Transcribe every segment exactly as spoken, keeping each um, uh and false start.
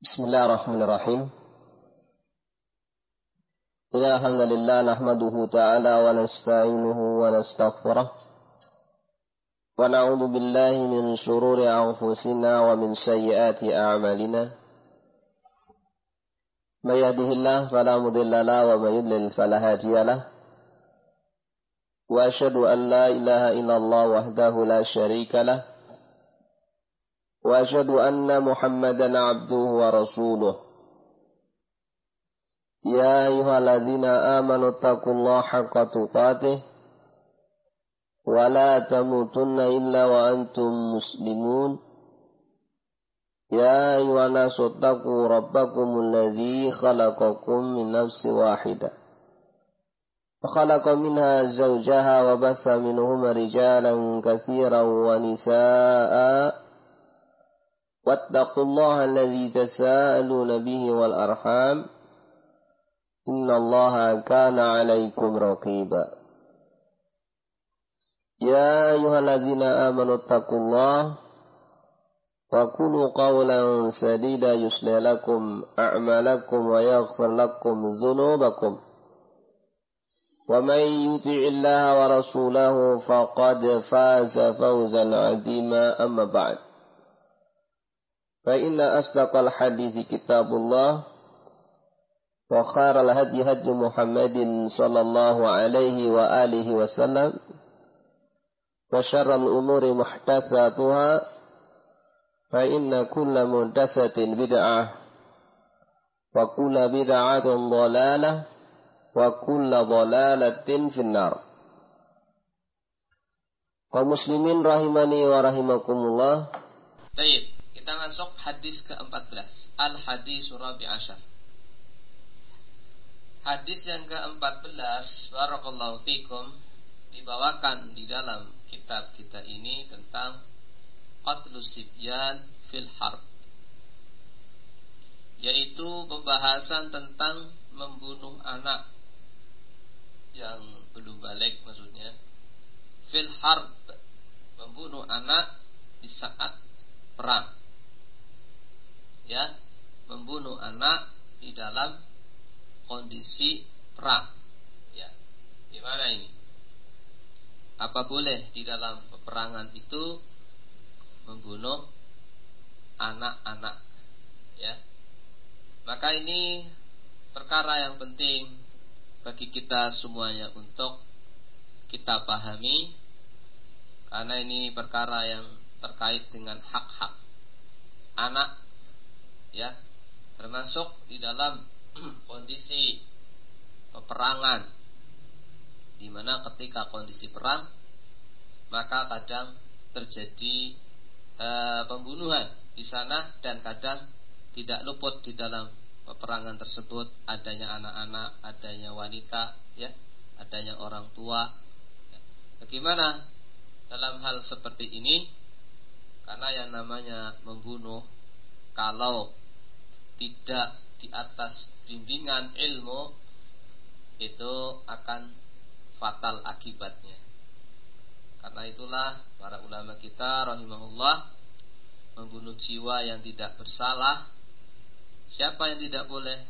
Bismillahirrahmanirrahim. Innal hamdalillah nahmaduhu ta'ala wa nasta'inuhu wa nastaghfiruh. Wa na'udzu billahi min shururi anfusina wa min sayyiati a'malina. May yahdihillahu fala mudilla lahu wa may yudlil fala hadiya lahu. Wa asyhadu an la ilaha illallah wahdahu la syarika lahu. Wa asyhadu anna Muhammadan 'abduhu wa rasuluh. Ya ayyuhalladzina amanu taqullaha haqqa tuqatih wa la tamutunna illa wa antum muslimun. Ya ayyuhan nasu taqu rabbakumul ladzi khalaqakum min nafsin wahidah wa khalaqa minha zawjaha wa bassa minhuma rijalan katsiran wa nisaa'a wattaqullaha alladzi tasaaluna bihi wal arham innallaha kana 'alaikum raqiba. Ya ayyuhalladzina amanu taqullaha wa qulu qawlan sadida yuslih lakum a'malakum wa yaghfir lakum dhunubakum. Wa may yuti'illaha wa rasulahu faqad faza fawzan 'azima, amma ba'd. Fa inna asdaqal hadithi kitabullah wa khairal hadi hadi Muhammadin sallallahu alaihi wa alihi wasallam wa syarrul umuri muhdatsatuha fa inna kulla muhdatsatin bid'ah wa kulla bid'atin dhalalah wa kulla dhalalatin finnar. Kaum muslimin rahimani wa rahimakumullah. Baik, kita masuk hadis keempat belas. Al-hadis rabi' asyar. Hadis yang keempat belas, barakallahu fikum, dibawakan di dalam kitab kita ini tentang qatlus sibyan fil harb, yaitu pembahasan tentang membunuh anak yang belum balik, maksudnya fil harb, membunuh anak di saat perang, ya, membunuh anak di dalam kondisi perang, ya. Gimana ini? Apa boleh di dalam peperangan itu membunuh anak-anak, ya? Maka ini perkara yang penting bagi kita semuanya untuk kita pahami, karena ini perkara yang terkait dengan hak-hak anak, ya, termasuk di dalam kondisi peperangan, di mana ketika kondisi perang maka kadang terjadi e, pembunuhan di sana, dan kadang tidak luput di dalam peperangan tersebut adanya anak-anak, adanya wanita, ya, adanya orang tua. Bagaimana dalam hal seperti ini? Karena yang namanya membunuh, kalau tidak di atas bimbingan ilmu, itu akan fatal akibatnya. Karena itulah para ulama kita rahimahullah membunuh jiwa yang tidak bersalah. Siapa yang tidak boleh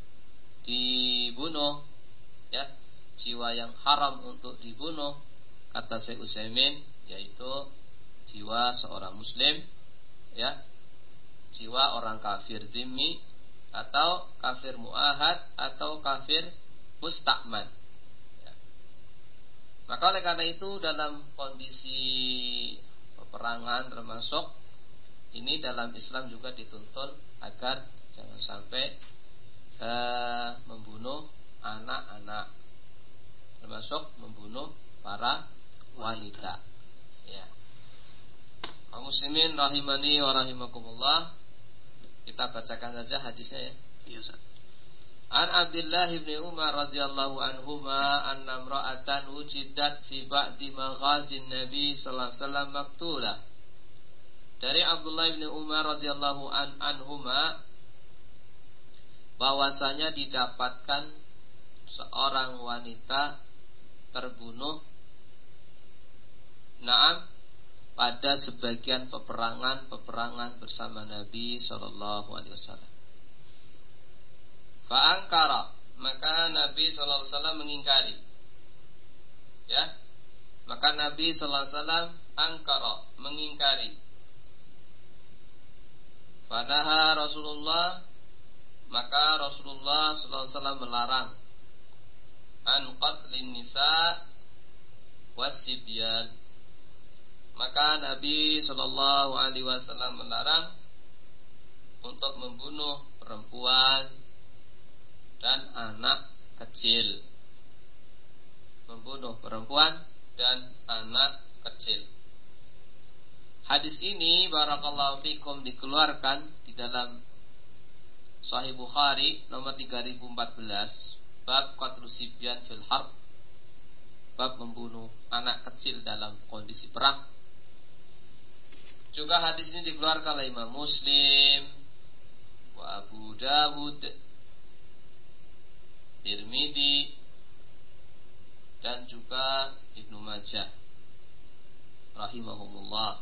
dibunuh? Ya, jiwa yang haram untuk dibunuh, kata Syekh Utsaimin, yaitu jiwa seorang muslim, ya, jiwa orang kafir dhimmi, atau kafir mu'ahad, atau kafir mustakman, ya. Maka oleh karena itu dalam kondisi peperangan termasuk ini, dalam Islam juga dituntun agar jangan sampai eh, membunuh anak-anak, termasuk membunuh para wanita, ya. Kaum muslimin rahimani wa rahimakumullah. Kita bacakan saja hadisnya, ya. Iya, Ustaz. An Abdullah bin Umar radhiyallahu anhuma anna imra'atan wujidat fi ba'di maghazin Nabi sallallahu alaihi wasallam maktulah. Dari Abdullah bin Umar radhiyallahu an anhuma, bahwasanya didapatkan seorang wanita terbunuh, naam, pada sebagian peperangan-peperangan bersama Nabi sallallahu alaihi wasallam. Fa'angkara, maka Nabi sallallahu alaihi wasallam mengingkari. Ya. Maka Nabi sallallahu alaihi wasallam angkara, mengingkari. Fanaha Rasulullah, maka Rasulullah sallallahu alaihi wasallam melarang an qatlin nisa wasibyan. Maka Nabi sallallahu alaihi wasallam melarang untuk membunuh perempuan dan anak kecil. Membunuh perempuan dan anak kecil. Hadis ini barakallahu fikum dikeluarkan di dalam Sahih Bukhari nomor tiga ribu empat belas, bab qatlu sibyan fil harb, bab membunuh anak kecil dalam kondisi perang. Juga hadis ini dikeluarkan oleh Imam Muslim, wa Abu Dawud, Tirmidzi, dan juga Ibnu Majah rahimahumullah.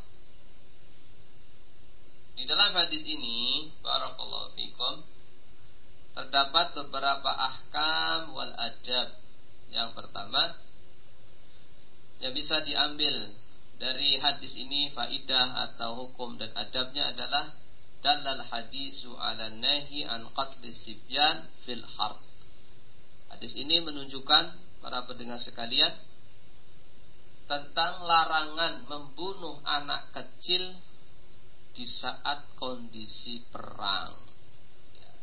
Di dalam hadis ini barakallahu fikum terdapat beberapa ahkam wal adab. Yang pertama yang bisa diambil dari hadis ini, faidah atau hukum dan adabnya adalah dalal hadisu ala nahi an qatlis sibyan fil harb. Hadis ini menunjukkan para pendengar sekalian tentang larangan membunuh anak kecil di saat kondisi perang. Ya.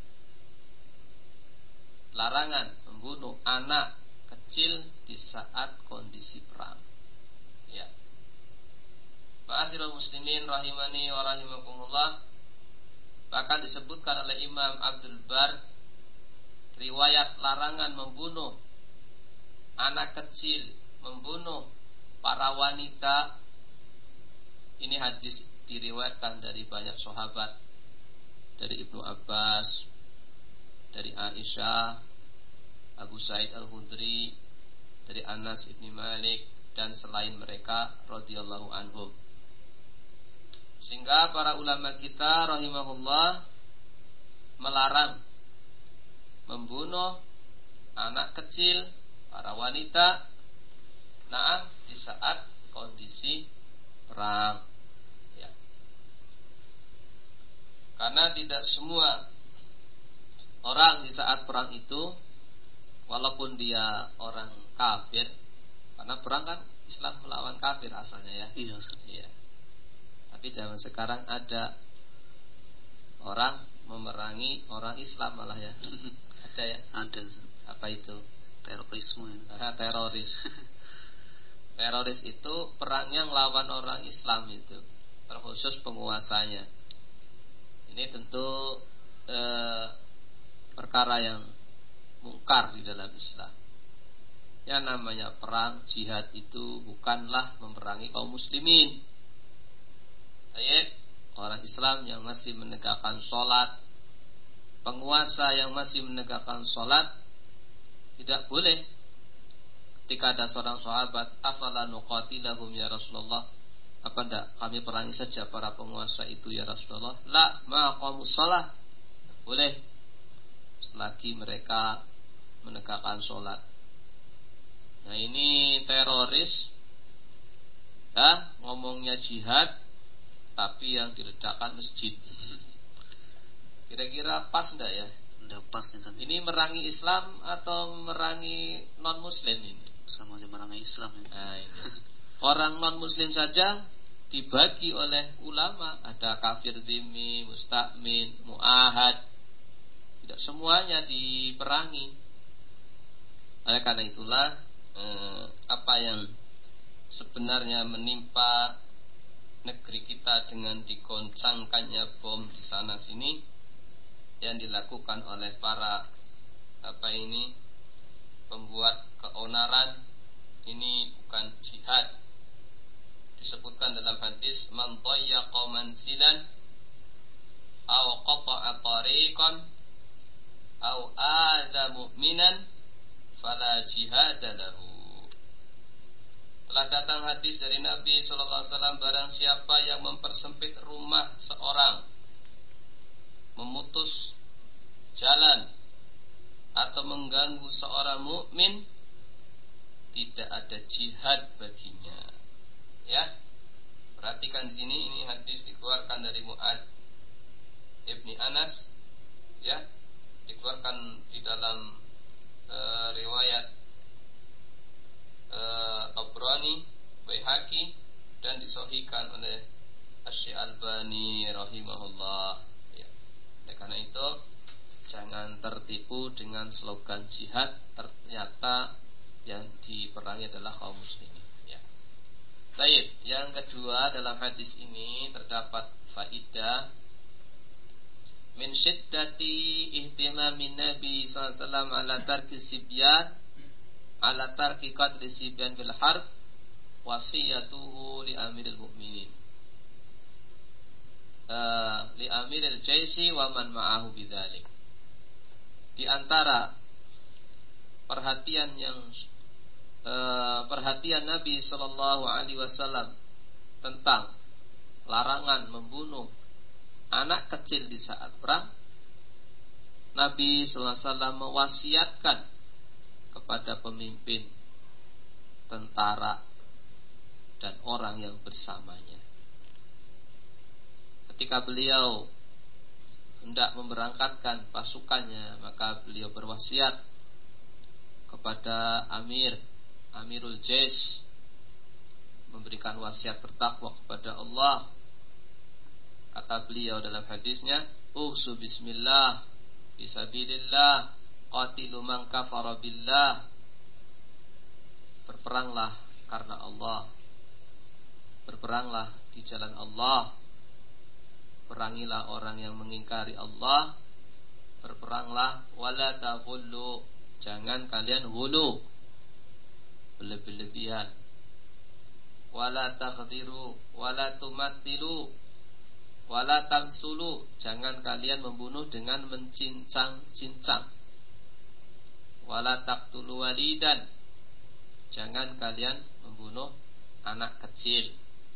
Larangan membunuh anak kecil di saat kondisi perang. Ya. Ma'asyiral muslimin rahimani wa rahimakumullah. Bahkan disebutkan oleh Imam Abdul Bar, riwayat larangan membunuh anak kecil, membunuh para wanita. Ini hadis diriwayatkan dari banyak sahabat, dari Ibnu Abbas, dari Aisyah, Abu Sa'id Al-Khudri, dari Anas ibn Malik, dan selain mereka radhiyallahu anhum. Sehingga para ulama kita rahimahullah melarang membunuh anak kecil, para wanita, nah di saat kondisi perang. Ya. Karena tidak semua orang di saat perang itu, walaupun dia orang kafir, karena perang kan Islam melawan kafir asalnya ya. Iya. Iya. Tapi zaman sekarang ada orang memerangi orang Islam malah ya. Ada ya? Ada. Apa itu? Terorisme. Ah, teroris. Teroris itu perangnya melawan orang Islam itu, terkhusus penguasanya. Ini tentu eh, perkara yang mungkar di dalam Islam. Yang namanya perang jihad itu bukanlah memerangi kaum muslimin. Ayat orang Islam yang masih menegakkan sholat, penguasa yang masih menegakkan sholat, tidak boleh. Ketika ada seorang sahabat, afala nuqatilahum ya Rasulullah, apa enggak kami perangi saja para penguasa itu ya Rasulullah? La maqamus shalah, boleh selagi mereka menegakkan sholat. Nah ini teroris, ya, ngomongnya jihad, tapi yang diledakkan masjid. Kira-kira pas enggak ya? Enggak pas ya. Ini merangi Islam atau merangi non muslim ini? Sama aja merangi Islam ya. Nah, ini. Orang non muslim saja dibagi oleh ulama, ada kafir dhimmi, musta'min, mu'ahad. Tidak semuanya diperangi. Oleh karena itulah eh, apa yang sebenarnya menimpa negeri kita dengan digoncangkannya bom di sana sini yang dilakukan oleh para apa ini pembuat keonaran, ini bukan jihad. Disebutkan dalam hadis, man dayyaqa manzilan aw qata'a tariqan aw adza mu'minan fala jihada lahu. Telah datang hadis dari Nabi sallallahu alaihi wasallam, barang siapa yang mempersempit rumah seorang, memutus jalan atau mengganggu seorang mukmin, tidak ada jihad baginya. Ya. Perhatikan di sini, ini hadis dikeluarkan dari Mu'ad Ibni Anas, ya, dikeluarkan di dalam uh, riwayat uh, Tabrani, Baihaqi, dan disahihkan oleh Asy-Albani rahimahullah. Ya. Oleh karena itu, jangan tertipu dengan slogan jihad, ternyata yang diperangi adalah kaum muslimin. Ya. Baik, yang kedua dalam hadis ini terdapat faidah min syiddati ihtimamin Nabi sallallahu alaihi wasallam ala tarki sibyan ala tarki qadri sibyan fil harb wasiyatuhu li amiril mu'minin uh, li amiril jaisi wa man ma'ahu bidzalik. Di antara perhatian yang uh, perhatian Nabi sallallahu alaihi wasallam tentang larangan membunuh anak kecil di saat perang, Nabi sallallahu alaihi wasallam mewasiatkan kepada pemimpin, tentara, dan orang yang bersamanya. Ketika beliau hendak memberangkatkan pasukannya, maka beliau berwasiat kepada Amir, Amirul Jais, memberikan wasiat bertakwa kepada Allah. Kata beliau dalam hadisnya, "Usu bismillah, fisabilillah, qatilu man kafara billah." Berperanglah karena Allah. Berperanglah di jalan Allah. Perangilah orang yang mengingkari Allah. Berperanglah wala taghullu, jangan kalian hulu, berlebih-lebihan. Wala taghdiru, wala tumathilu, wala tansulu, jangan kalian membunuh dengan mencincang-cincang. Wala taqtulu walidan, jangan kalian membunuh anak kecil.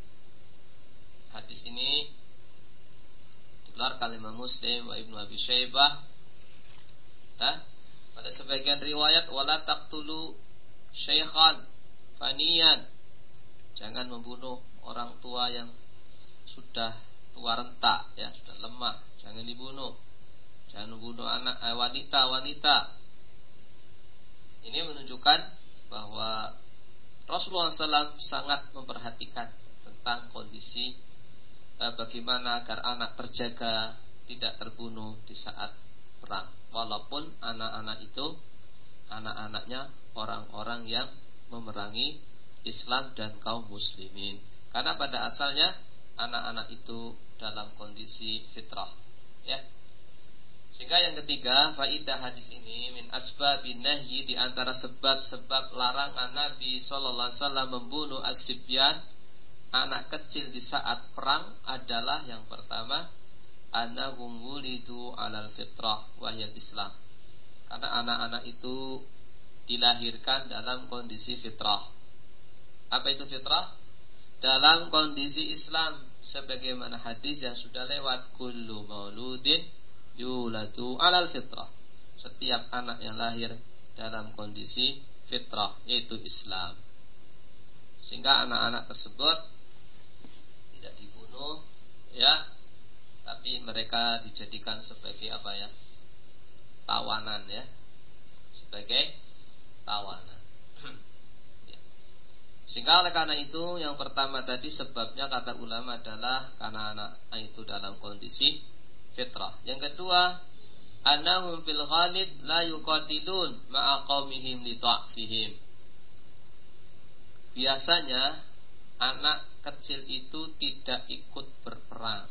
Hadis ini dikeluarkan oleh Imam Muslim wa Ibnu Abi Syaibah. Hah? Pada sebagian riwayat wala taqtulu syaikhan faniyan, jangan membunuh orang tua yang sudah tua renta, ya, sudah lemah, jangan dibunuh. Jangan membunuh anak eh, wanita-wanita. Ini menunjukkan bahwa Rasulullah shallallahu alaihi wasallam sangat memperhatikan tentang kondisi eh, bagaimana agar anak terjaga, tidak terbunuh di saat perang. Walaupun anak-anak itu anak-anaknya orang-orang yang memerangi Islam dan kaum muslimin. Karena pada asalnya anak-anak itu dalam kondisi fitrah, ya. Sehingga yang ketiga, faidah hadis ini min asbabin nahyi, di antara sebab-sebab larangan Nabi sallallahu alaihi wasallam membunuh as-sibyan, anak kecil di saat perang adalah yang pertama, annahum wulidu alal fitrah wahyal Islam. Karena anak-anak itu dilahirkan dalam kondisi fitrah. Apa itu fitrah? Dalam kondisi Islam, sebagaimana hadis yang sudah lewat, kullu mauludin yuladu alal fitrah. Setiap anak yang lahir dalam kondisi fitrah, yaitu Islam. Sehingga anak-anak tersebut tidak dibunuh, ya, tapi mereka dijadikan sebagai apa ya? Tawanan, ya. Sebagai tawanan. Ya. Sehingga oleh karena itu, yang pertama tadi sebabnya kata ulama adalah karena anak itu dalam kondisi fitrah. Yang kedua, annahum fil ghalib la yuqatilun ma'a qaumihim li ta'fihim. Biasanya anak kecil itu tidak ikut berperang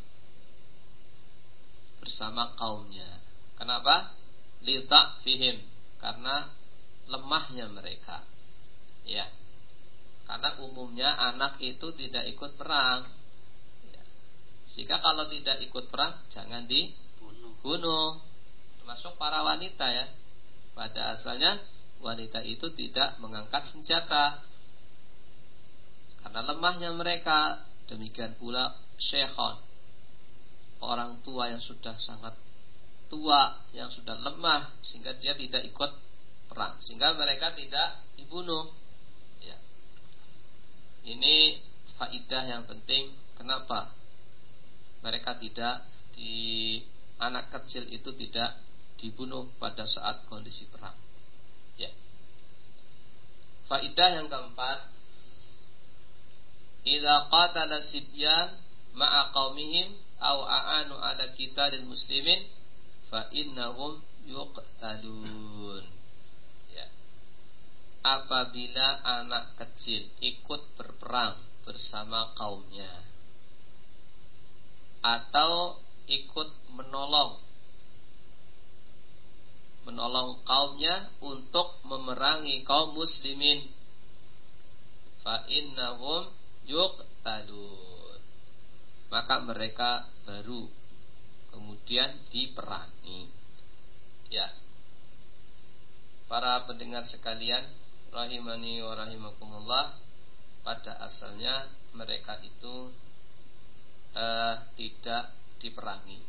bersama kaumnya. Kenapa? Li ta'fihim, karena lemahnya mereka. Ya. Karena umumnya anak itu tidak ikut perang. Ya. Sehingga kalau tidak ikut perang jangan dibunuh. Termasuk para wanita, ya. Pada asalnya wanita itu tidak mengangkat senjata karena lemahnya mereka. Demikian pula syekhon, orang tua yang sudah sangat tua yang sudah lemah sehingga dia tidak ikut perang, sehingga mereka tidak dibunuh. Ya. Ini faidah yang penting. Kenapa mereka tidak di anak kecil itu tidak dibunuh pada saat kondisi perang? Ya. Faidah yang keempat, idza qatala sibyan ma'a qaumihim aw a'anu ala qitalil muslimin fa innahum yuqtalun. Ya. Apabila anak kecil ikut berperang bersama kaumnya atau ikut menolong menolong kaumnya untuk memerangi kaum muslimin, fa innahum yuqtalun, maka mereka baru kemudian diperangi. Ya. Para pendengar sekalian, rahimani wa rahimakumullah, pada asalnya mereka itu eh, tidak diperangi.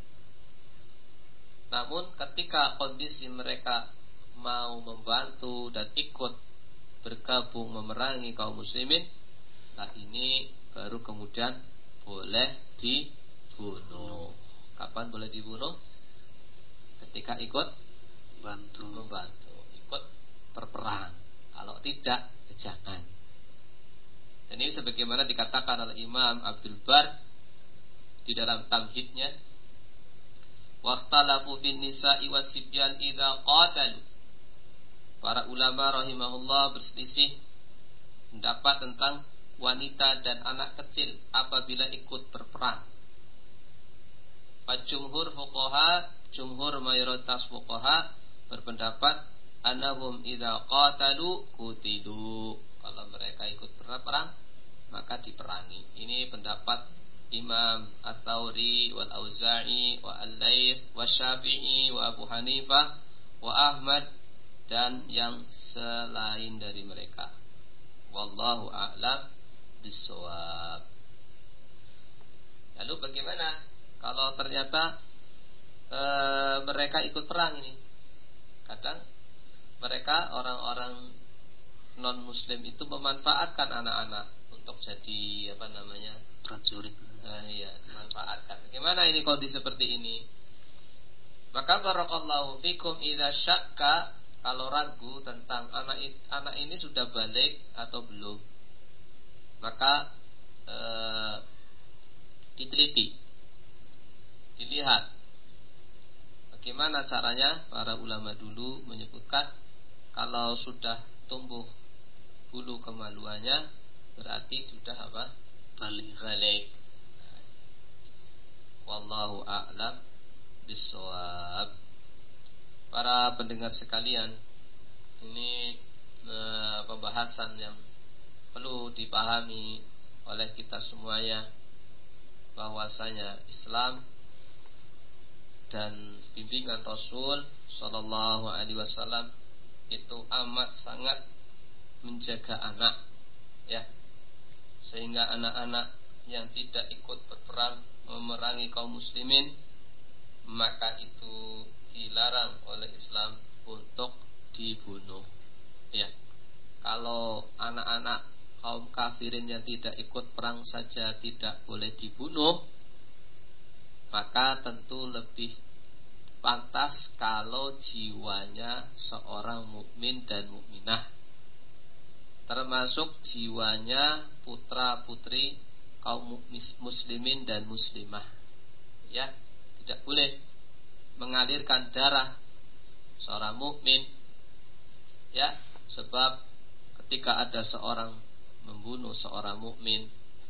Namun ketika kondisi mereka mau membantu dan ikut bergabung memerangi kaum muslimin, nah ini baru kemudian boleh dibunuh. Kapan boleh dibunuh? Ketika ikut bantu membantu, ikut berperang. Kalau tidak, ya jangan. Dan ini sebagaimana dikatakan oleh Imam Abdul Bar di dalam tamhidnya, waqtalafu fin nisa'i wasibyan idza qatalu. Para ulama rahimahullah berselisih pendapat tentang wanita dan anak kecil apabila ikut berperang. Jumhur fuqaha, jumhur mayoritas fuqaha berpendapat annahum idza qatalu qutilu. Kalau mereka ikut berperang maka diperangi. Ini pendapat Imam Ats-Tsauri wal Auza'i wa Al-Laits wa Syafi'i wa Abu Hanifah wa Ahmad dan yang selain dari mereka. Wallahu a'lam bissawab. Lalu bagaimana kalau ternyata e, mereka ikut perang ini? Kadang mereka orang-orang non muslim itu memanfaatkan anak-anak untuk jadi apa namanya? prajurit. Nah, iya, manfaatkan. Bagaimana ini kondisi seperti ini? Maka barakallahu fikum idza syakka, kalau ragu tentang anak anak ini sudah balik atau belum, maka eh, diteliti, dilihat bagaimana caranya. Para ulama dulu menyebutkan kalau sudah tumbuh bulu kemaluannya berarti sudah apa? Balik. Balik. Wallahu a'lam bissawab. Para pendengar sekalian, ini e, pembahasan yang perlu dipahami oleh kita semuanya, bahwasanya Islam dan bimbingan Rasul sallallahu alaihi wasallam itu amat sangat menjaga anak, ya, sehingga anak-anak yang tidak ikut berperang memerangi kaum muslimin, maka itu dilarang oleh Islam untuk dibunuh. Ya, kalau anak-anak kaum kafirin yang tidak ikut perang saja tidak boleh dibunuh, maka tentu lebih pantas kalau jiwanya seorang mukmin dan mukminah, termasuk jiwanya putra-putri kaum muslimin dan muslimah. Ya, tidak boleh mengalirkan darah seorang mukmin, ya, sebab ketika ada seorang membunuh seorang mukmin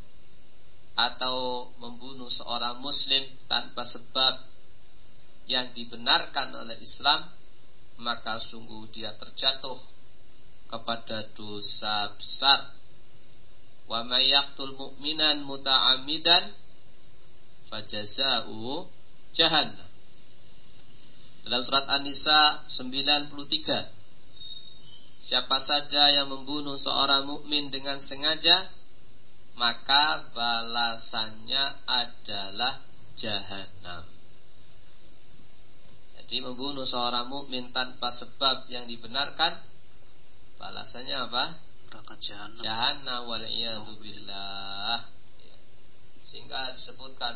atau membunuh seorang muslim tanpa sebab yang dibenarkan oleh Islam, maka sungguh dia terjatuh kepada dosa besar. Wa may yaqtul mu'minan muta'ammidan fajazaa'u jahannam. Dalam surat An-Nisa sembilan puluh tiga, siapa saja yang membunuh seorang mukmin dengan sengaja, maka balasannya adalah jahannam. Jadi membunuh seorang mukmin tanpa sebab yang dibenarkan, balasannya apa? Neraka jahanam. Jahannam wal iyadu billah. Ya. Sehingga disebutkan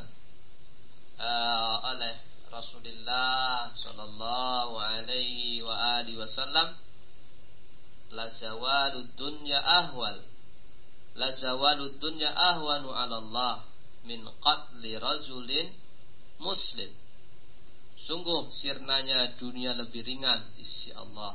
uh, oleh Rasulullah sallallahu alaihi wa alihi wasallam, la zawalud dunya ahwal la zawalud dunya ahwanu 'ala Allah min qatli rajulin muslim. Sungguh sirnanya dunia lebih ringan di sisi Allah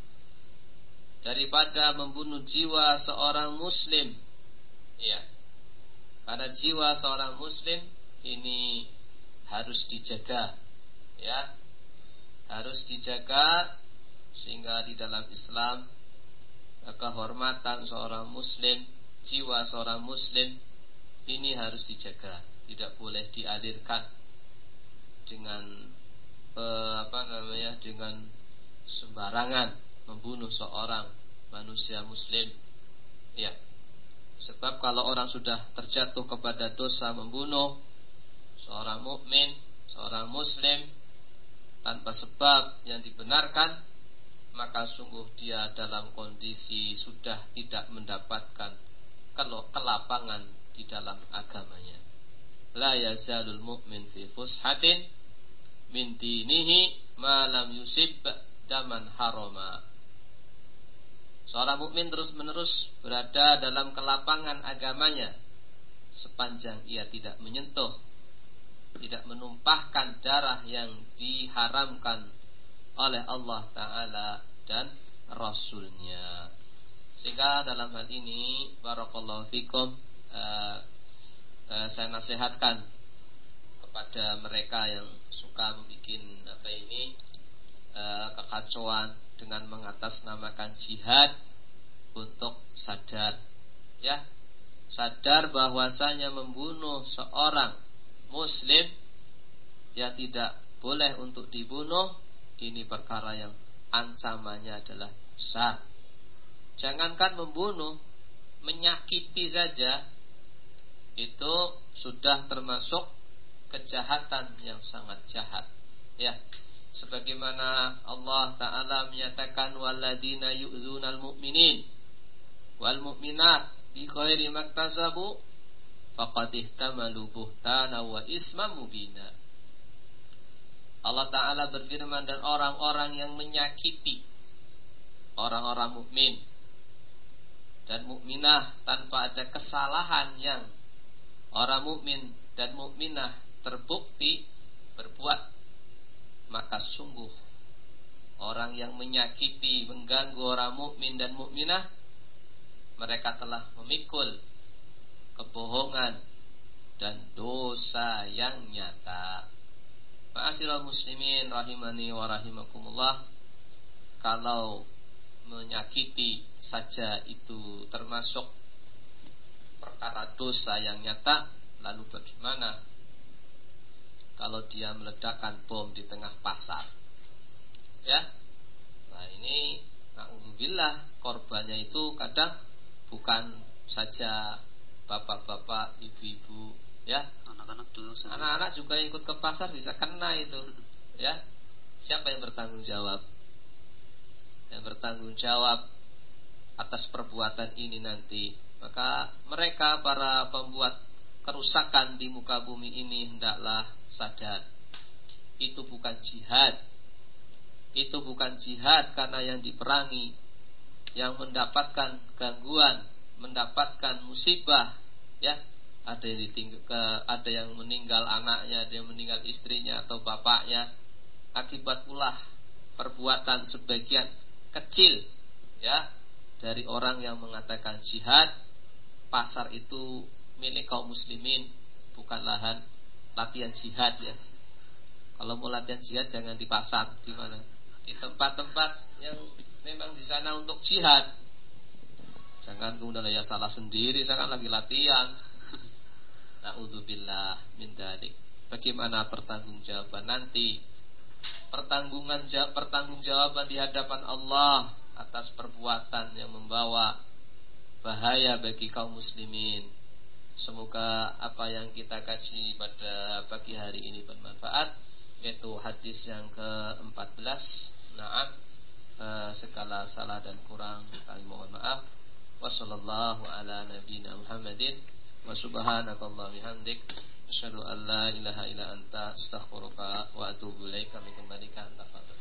daripada membunuh jiwa seorang muslim. Ya. Karena jiwa seorang muslim ini harus dijaga. Ya. Harus dijaga, sehingga di dalam Islam kehormatan seorang muslim, jiwa seorang muslim ini harus dijaga, tidak boleh dialirkan dengan eh, apa namanya dengan sembarangan membunuh seorang manusia muslim. Ya. Sebab kalau orang sudah terjatuh kepada dosa membunuh seorang mukmin, seorang muslim tanpa sebab yang dibenarkan, maka sungguh dia dalam kondisi sudah tidak mendapatkan kelapangan di dalam agamanya. La yazalul mu'min fi fushatin min dinihi ma lam yusib daman harama. Seorang mukmin terus-menerus berada dalam kelapangan agamanya sepanjang ia tidak menyentuh, tidak menumpahkan darah yang diharamkan oleh Allah Ta'ala dan Rasulnya. Sehingga dalam hal ini barakallahu fikum, uh, uh, saya nasihatkan kepada mereka yang suka membuat apa ini uh, kekacauan dengan mengatasnamakan jihad, untuk sadar, ya, sadar bahwasanya membunuh seorang muslim yang tidak boleh untuk dibunuh, ini perkara yang ancamannya adalah besar. Jangankan membunuh, menyakiti saja itu sudah termasuk kejahatan yang sangat jahat. Ya, sebagaimana Allah Ta'ala menyatakan, walladzina yu'dzunal mu'minin wal mu'minat bi ghairi maktasabu faqad ihtamalu buhtana wa isman mubina. Allah Ta'ala berfirman, dan orang-orang yang menyakiti orang-orang mukmin dan mukminah tanpa ada kesalahan yang orang mukmin dan mukminah terbukti berbuat, maka sungguh orang yang menyakiti, mengganggu orang mukmin dan mukminah, mereka telah memikul kebohongan dan dosa yang nyata. Ma'asyiral muslimin rahimani wa rahimakumullah, kalau menyakiti saja itu termasuk perkara dosa yang nyata, lalu bagaimana kalau dia meledakkan bom di tengah pasar? Ya. Nah, ini na'udzubillah, korbannya itu kadang bukan saja bapak-bapak, ibu-ibu, ya, anak-anak dulu. Anak-anak juga ikut ke pasar bisa kena itu, ya. Siapa yang bertanggung jawab? Yang bertanggung jawab atas perbuatan ini nanti, maka mereka para pembuat kerusakan di muka bumi ini hendaklah sadar, itu bukan jihad. Itu bukan jihad, karena yang diperangi, yang mendapatkan gangguan, mendapatkan musibah, ya, ada yang ditinggal, ke, ada yang meninggal anaknya, ada yang meninggal istrinya atau bapaknya, akibat ulah perbuatan sebagian kecil, ya, dari orang yang mengatakan jihad. Pasar itu milik kaum muslimin, bukan lahan latihan jihad, ya. Kalau mau latihan jihad jangan di pasar, di mana? Di tempat-tempat yang memang di sana untuk jihad. Jangan kemudian ya salah sendiri, saya kan lagi latihan. Na'udzubillah min dzalik. Bagaimana pertanggungjawaban nanti? Pertanggungan pertanggungjawaban di hadapan Allah atas perbuatan yang membawa bahaya bagi kaum muslimin. Semoga apa yang kita kaji pada pagi hari ini bermanfaat. yaitu hadis yang keempat belas. Naam, eh, segala salah dan kurang kami mohon maaf. Wassallallahu ala nabiyina Muhammadin wa subhanakallahumma bihamdik asyhadu an la ilaha illa anta astaghfiruka wa atubu ilaik. Kami kembalikan tafadhol.